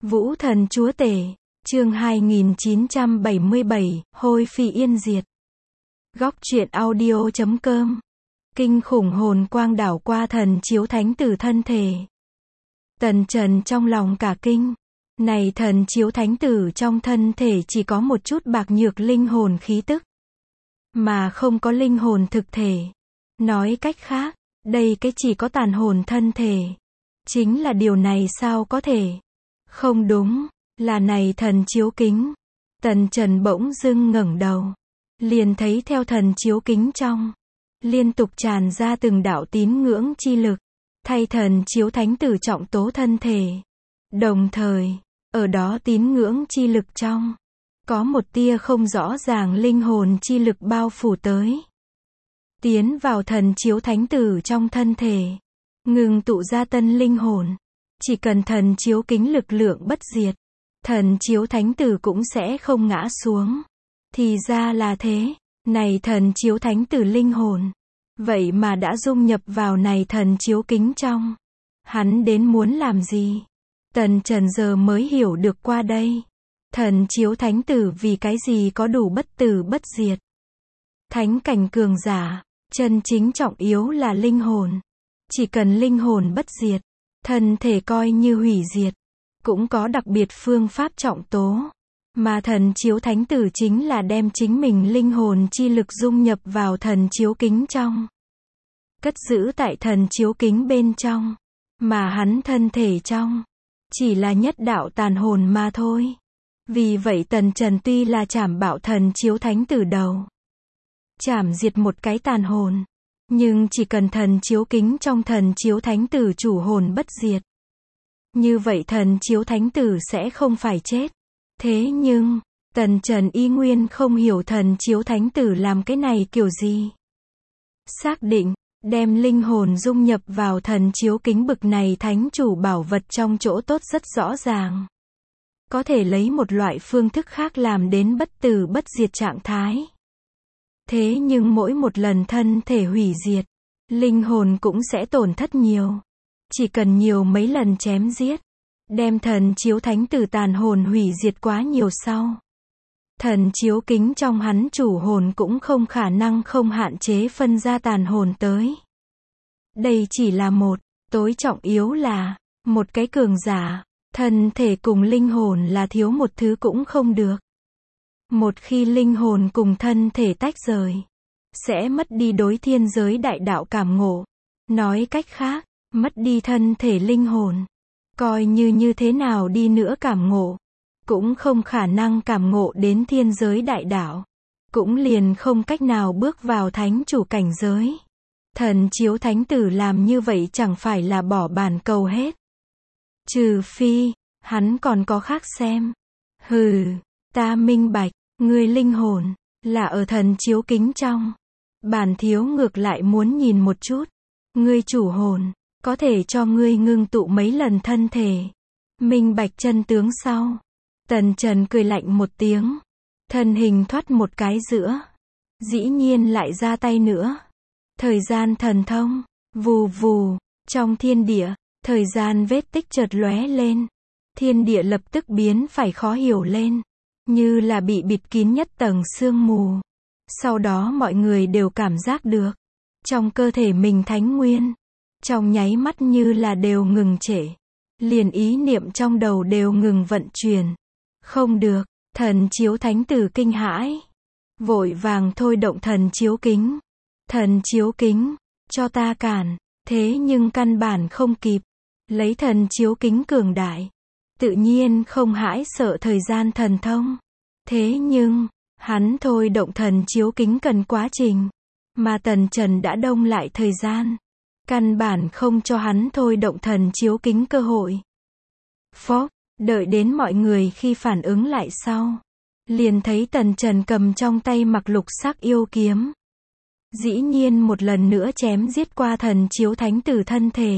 Vũ thần chúa tể, chương 2977, hôi phi yên diệt. Góc truyện audio.com. Kinh khủng hồn quang đảo qua thần chiếu thánh tử thân thể. Tần Trần trong lòng cả kinh. Này thần chiếu thánh tử trong thân thể chỉ có một chút bạc nhược linh hồn khí tức, mà không có linh hồn thực thể. Nói cách khác, đây cái chỉ có tàn hồn thân thể. Chính là điều này sao có thể? Không đúng, là này thần chiếu kính. Tần Trần bỗng dưng ngẩng đầu, liền thấy theo thần chiếu kính trong, liên tục tràn ra từng đạo tín ngưỡng chi lực, thay thần chiếu thánh tử trọng tố thân thể. Đồng thời, ở đó tín ngưỡng chi lực trong, có một tia không rõ ràng linh hồn chi lực bao phủ tới. Tiến vào thần chiếu thánh tử trong thân thể, ngừng tụ ra tân linh hồn. Chỉ cần thần chiếu kính lực lượng bất diệt, thần chiếu thánh tử cũng sẽ không ngã xuống. Thì ra là thế, này thần chiếu thánh tử linh hồn, vậy mà đã dung nhập vào này thần chiếu kính trong. Hắn đến muốn làm gì? Tần Trần giờ mới hiểu được qua đây. Thần chiếu thánh tử vì cái gì có đủ bất tử bất diệt. Thánh cảnh cường giả, chân chính trọng yếu là linh hồn. Chỉ cần linh hồn bất diệt, thân thể coi như hủy diệt, cũng có đặc biệt phương pháp trọng tố. Mà thần chiếu thánh tử chính là đem chính mình linh hồn chi lực dung nhập vào thần chiếu kính trong, cất giữ tại thần chiếu kính bên trong. Mà hắn thân thể trong, chỉ là nhất đạo tàn hồn mà thôi. Vì vậy Tần Trần tuy là chảm bạo thần chiếu thánh tử đầu, chảm diệt một cái tàn hồn, nhưng chỉ cần thần chiếu kính trong thần chiếu thánh tử chủ hồn bất diệt, như vậy thần chiếu thánh tử sẽ không phải chết. Thế nhưng, Tần Trần y nguyên không hiểu thần chiếu thánh tử làm cái này kiểu gì. Xác định, đem linh hồn dung nhập vào thần chiếu kính bực này thánh chủ bảo vật trong chỗ tốt rất rõ ràng. Có thể lấy một loại phương thức khác làm đến bất tử bất diệt trạng thái. Thế nhưng mỗi một lần thân thể hủy diệt, linh hồn cũng sẽ tổn thất nhiều. Chỉ cần nhiều mấy lần chém giết, đem thần chiếu thánh tử tàn hồn hủy diệt quá nhiều sau, thần chiếu kính trong hắn chủ hồn cũng không khả năng không hạn chế phân ra tàn hồn tới. Đây chỉ là một, tối trọng yếu là, một cái cường giả, thân thể cùng linh hồn là thiếu một thứ cũng không được. Một khi linh hồn cùng thân thể tách rời, sẽ mất đi đối thiên giới đại đạo cảm ngộ. Nói cách khác, mất đi thân thể linh hồn, coi như thế nào đi nữa cảm ngộ, cũng không khả năng cảm ngộ đến thiên giới đại đạo, cũng liền không cách nào bước vào thánh chủ cảnh giới. Thần chiếu thánh tử làm như vậy chẳng phải là bỏ bàn cầu hết. Trừ phi, hắn còn có khác xem. Hừ, ta minh bạch, ngươi linh hồn, là ở thần chiếu kính trong. Bản thiếu ngược lại muốn nhìn một chút. Ngươi chủ hồn, có thể cho ngươi ngưng tụ mấy lần thân thể. Minh bạch chân tướng sau. Tần Trần cười lạnh một tiếng. Thân hình thoát một cái giữa. Dĩ nhiên lại ra tay nữa. Thời gian thần thông, vù vù, trong thiên địa, thời gian vết tích chợt lóe lên. Thiên địa lập tức biến phải khó hiểu lên, như là bị bịt kín nhất tầng sương mù. Sau đó mọi người đều cảm giác được, trong cơ thể mình thánh nguyên, trong nháy mắt như là đều ngừng trệ. Liền ý niệm trong đầu đều ngừng vận chuyển. Không được, thần chiếu thánh tử kinh hãi. Vội vàng thôi động thần chiếu kính. Thần chiếu kính, cho ta cản. Thế nhưng căn bản không kịp. Lấy thần chiếu kính cường đại, tự nhiên không hãi sợ thời gian thần thông. Thế nhưng, hắn thôi động thần chiếu kính cần quá trình, mà Tần Trần đã đông lại thời gian, căn bản không cho hắn thôi động thần chiếu kính cơ hội. Phốc, đợi đến mọi người khi phản ứng lại sau, liền thấy Tần Trần cầm trong tay mặc lục sắc yêu kiếm, dĩ nhiên một lần nữa chém giết qua thần chiếu thánh tử thân thể.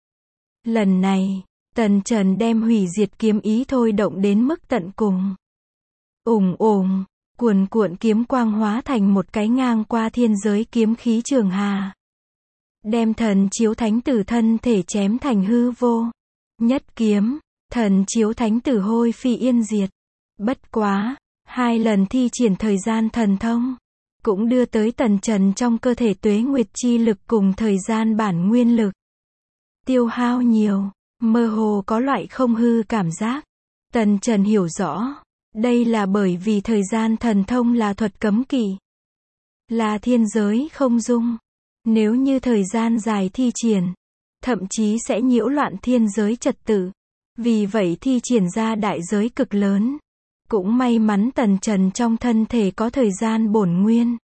Lần này, Tần Trần đem hủy diệt kiếm ý thôi động đến mức tận cùng. Ùng ùng, cuồn cuộn kiếm quang hóa thành một cái ngang qua thiên giới kiếm khí trường hà. Đem thần chiếu thánh tử thân thể chém thành hư vô. Nhất kiếm, Thần chiếu thánh tử hôi phi yên diệt. Bất quá, 2 lần thi triển thời gian thần thông, cũng đưa tới tần trần trong cơ thể tuế nguyệt chi lực cùng thời gian bản nguyên lực. Tiêu hao nhiều, mơ hồ có loại không hư cảm giác. Tần trần hiểu rõ, đây là bởi vì thời gian thần thông là thuật cấm kỵ. Là thiên giới không dung. Nếu như thời gian dài thi triển, thậm chí sẽ nhiễu loạn thiên giới trật tự. Vì vậy thi triển ra đại giới cực lớn. Cũng may mắn tần trần trong thân thể có thời gian bổn nguyên.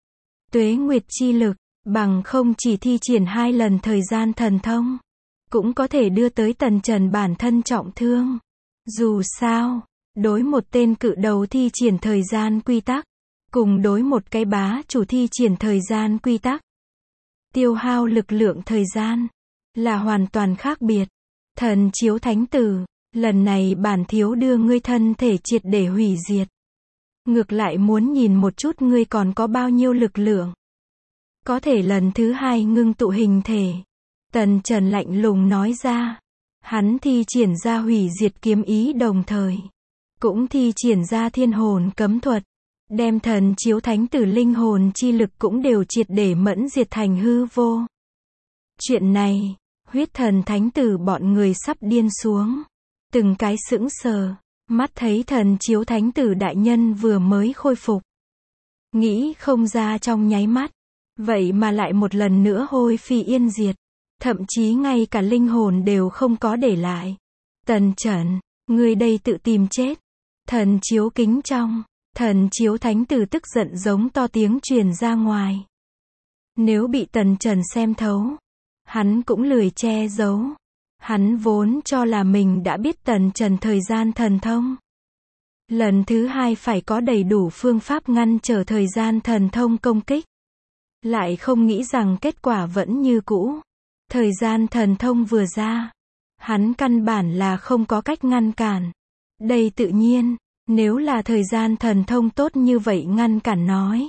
Tuế nguyệt chi lực, bằng không chỉ thi triển 2 lần thời gian thần thông, cũng có thể đưa tới tần trần bản thân trọng thương. Dù sao, đối một tên cự đầu thi triển thời gian quy tắc, cùng đối một cái bá chủ thi triển thời gian quy tắc, tiêu hao lực lượng thời gian, là hoàn toàn khác biệt. Thần chiếu thánh tử, lần này bản thiếu đưa ngươi thân thể triệt để hủy diệt. Ngược lại muốn nhìn một chút ngươi còn có bao nhiêu lực lượng. Có thể lần thứ 2 ngưng tụ hình thể. Tần Trần lạnh lùng nói ra. Hắn thi triển ra hủy diệt kiếm ý đồng thời. Cũng thi triển ra thiên hồn cấm thuật. Đem thần chiếu thánh tử linh hồn chi lực cũng đều triệt để mẫn diệt thành hư vô. Chuyện này, huyết thần thánh tử bọn người sắp điên xuống. Từng cái sững sờ, mắt thấy thần chiếu thánh tử đại nhân vừa mới khôi phục. Nghĩ không ra trong nháy mắt. Vậy mà lại một lần nữa hôi phi yên diệt. Thậm chí ngay cả linh hồn đều không có để lại. Tần Trần, ngươi đây tự tìm chết. Thần chiếu kính trong. Thần chiếu thánh tử tức giận giống to tiếng truyền ra ngoài. Nếu bị Tần Trần xem thấu, hắn cũng lười che giấu. Hắn vốn cho là mình đã biết Tần Trần thời gian thần thông. Lần thứ 2 phải có đầy đủ phương pháp ngăn trở thời gian thần thông công kích. Lại không nghĩ rằng kết quả vẫn như cũ. Thời gian thần thông vừa ra, hắn căn bản là không có cách ngăn cản. Đây tự nhiên, nếu là thời gian thần thông tốt như vậy ngăn cản nói,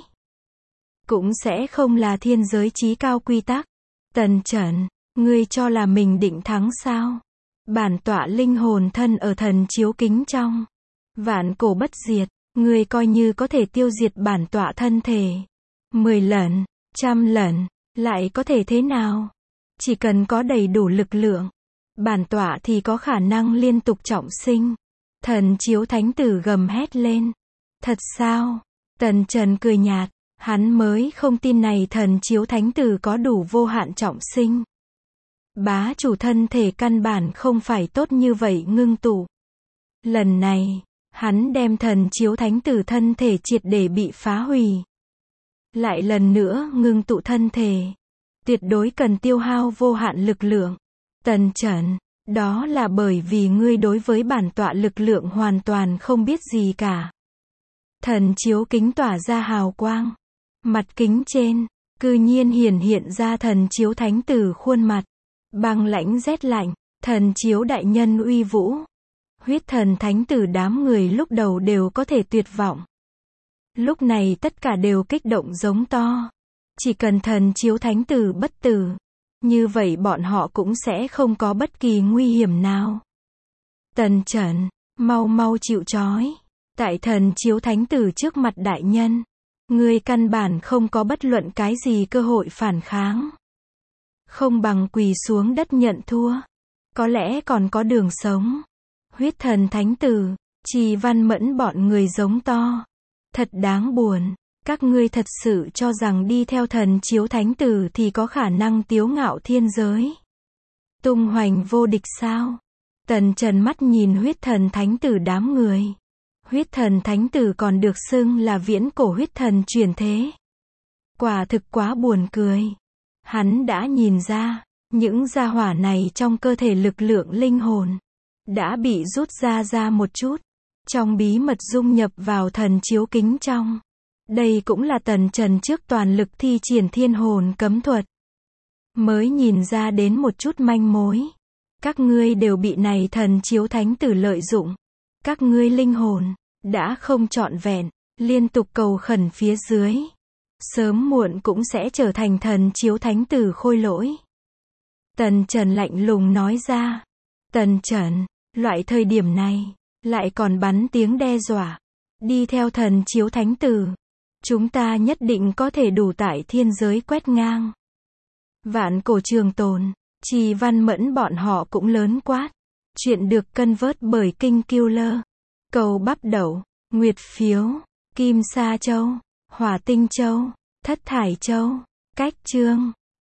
cũng sẽ không là thiên giới chí cao quy tắc. Tần Trần, ngươi cho là mình định thắng sao? Bản tọa linh hồn thân ở thần chiếu kính trong. Vạn cổ bất diệt, ngươi coi như có thể tiêu diệt bản tọa thân thể. 10 lần, 100 lần, lại có thể thế nào? Chỉ cần có đầy đủ lực lượng, bản tọa thì có khả năng liên tục trọng sinh. Thần chiếu thánh tử gầm hét lên. Thật sao? Tần Trần cười nhạt, hắn mới không tin này thần chiếu thánh tử có đủ vô hạn trọng sinh. Bá chủ thân thể căn bản không phải tốt như vậy ngưng tụ. Lần này, hắn đem thần chiếu thánh tử thân thể triệt để bị phá hủy. Lại lần nữa ngưng tụ thân thể. Tuyệt đối cần tiêu hao vô hạn lực lượng. Tần Trần, đó là bởi vì ngươi đối với bản tọa lực lượng hoàn toàn không biết gì cả. Thần chiếu kính tỏa ra hào quang. Mặt kính trên, cư nhiên hiển hiện ra thần chiếu thánh tử khuôn mặt. Băng lãnh rét lạnh, thần chiếu đại nhân uy vũ. Huyết thần thánh tử đám người lúc đầu đều có thể tuyệt vọng. Lúc này tất cả đều kích động giống to. Chỉ cần thần chiếu thánh tử bất tử, như vậy bọn họ cũng sẽ không có bất kỳ nguy hiểm nào. Tần Trần, mau mau chịu trói. Tại thần chiếu thánh tử trước mặt đại nhân, ngươi căn bản không có bất luận cái gì cơ hội phản kháng. Không bằng quỳ xuống đất nhận thua. Có lẽ còn có đường sống. Huyết thần thánh tử, Trì Văn Mẫn bọn người giống to. Thật đáng buồn. Các ngươi thật sự cho rằng đi theo thần chiếu thánh tử thì có khả năng tiếu ngạo thiên giới. Tung hoành vô địch sao? Tần Trần mắt nhìn huyết thần thánh tử đám người. Huyết thần thánh tử còn được xưng là viễn cổ huyết thần chuyển thế. Quả thực quá buồn cười. Hắn đã nhìn ra, những gia hỏa này trong cơ thể lực lượng linh hồn đã bị rút ra một chút, trong bí mật dung nhập vào thần chiếu kính trong. Đây cũng là Tần Trần trước toàn lực thi triển thiên hồn cấm thuật mới nhìn ra đến một chút manh mối. Các ngươi đều bị này thần chiếu thánh tử lợi dụng. Các ngươi linh hồn đã không trọn vẹn, liên tục cầu khẩn phía dưới, sớm muộn cũng sẽ trở thành thần chiếu thánh tử khôi lỗi. Tần Trần lạnh lùng nói ra. Tần Trần, Loại thời điểm này, lại còn bắn tiếng đe dọa. Đi theo thần chiếu thánh tử, chúng ta nhất định có thể đủ tại thiên giới quét ngang. Vạn cổ trường tồn, Trì Văn Mẫn bọn họ cũng lớn quát. Chuyện được cân vớt bởi Kinh Killer. Cầu bắp đậu, nguyệt phiếu, Kim Sa Châu, Hỏa Tinh Châu, Thất Thải Châu, Cách Chương.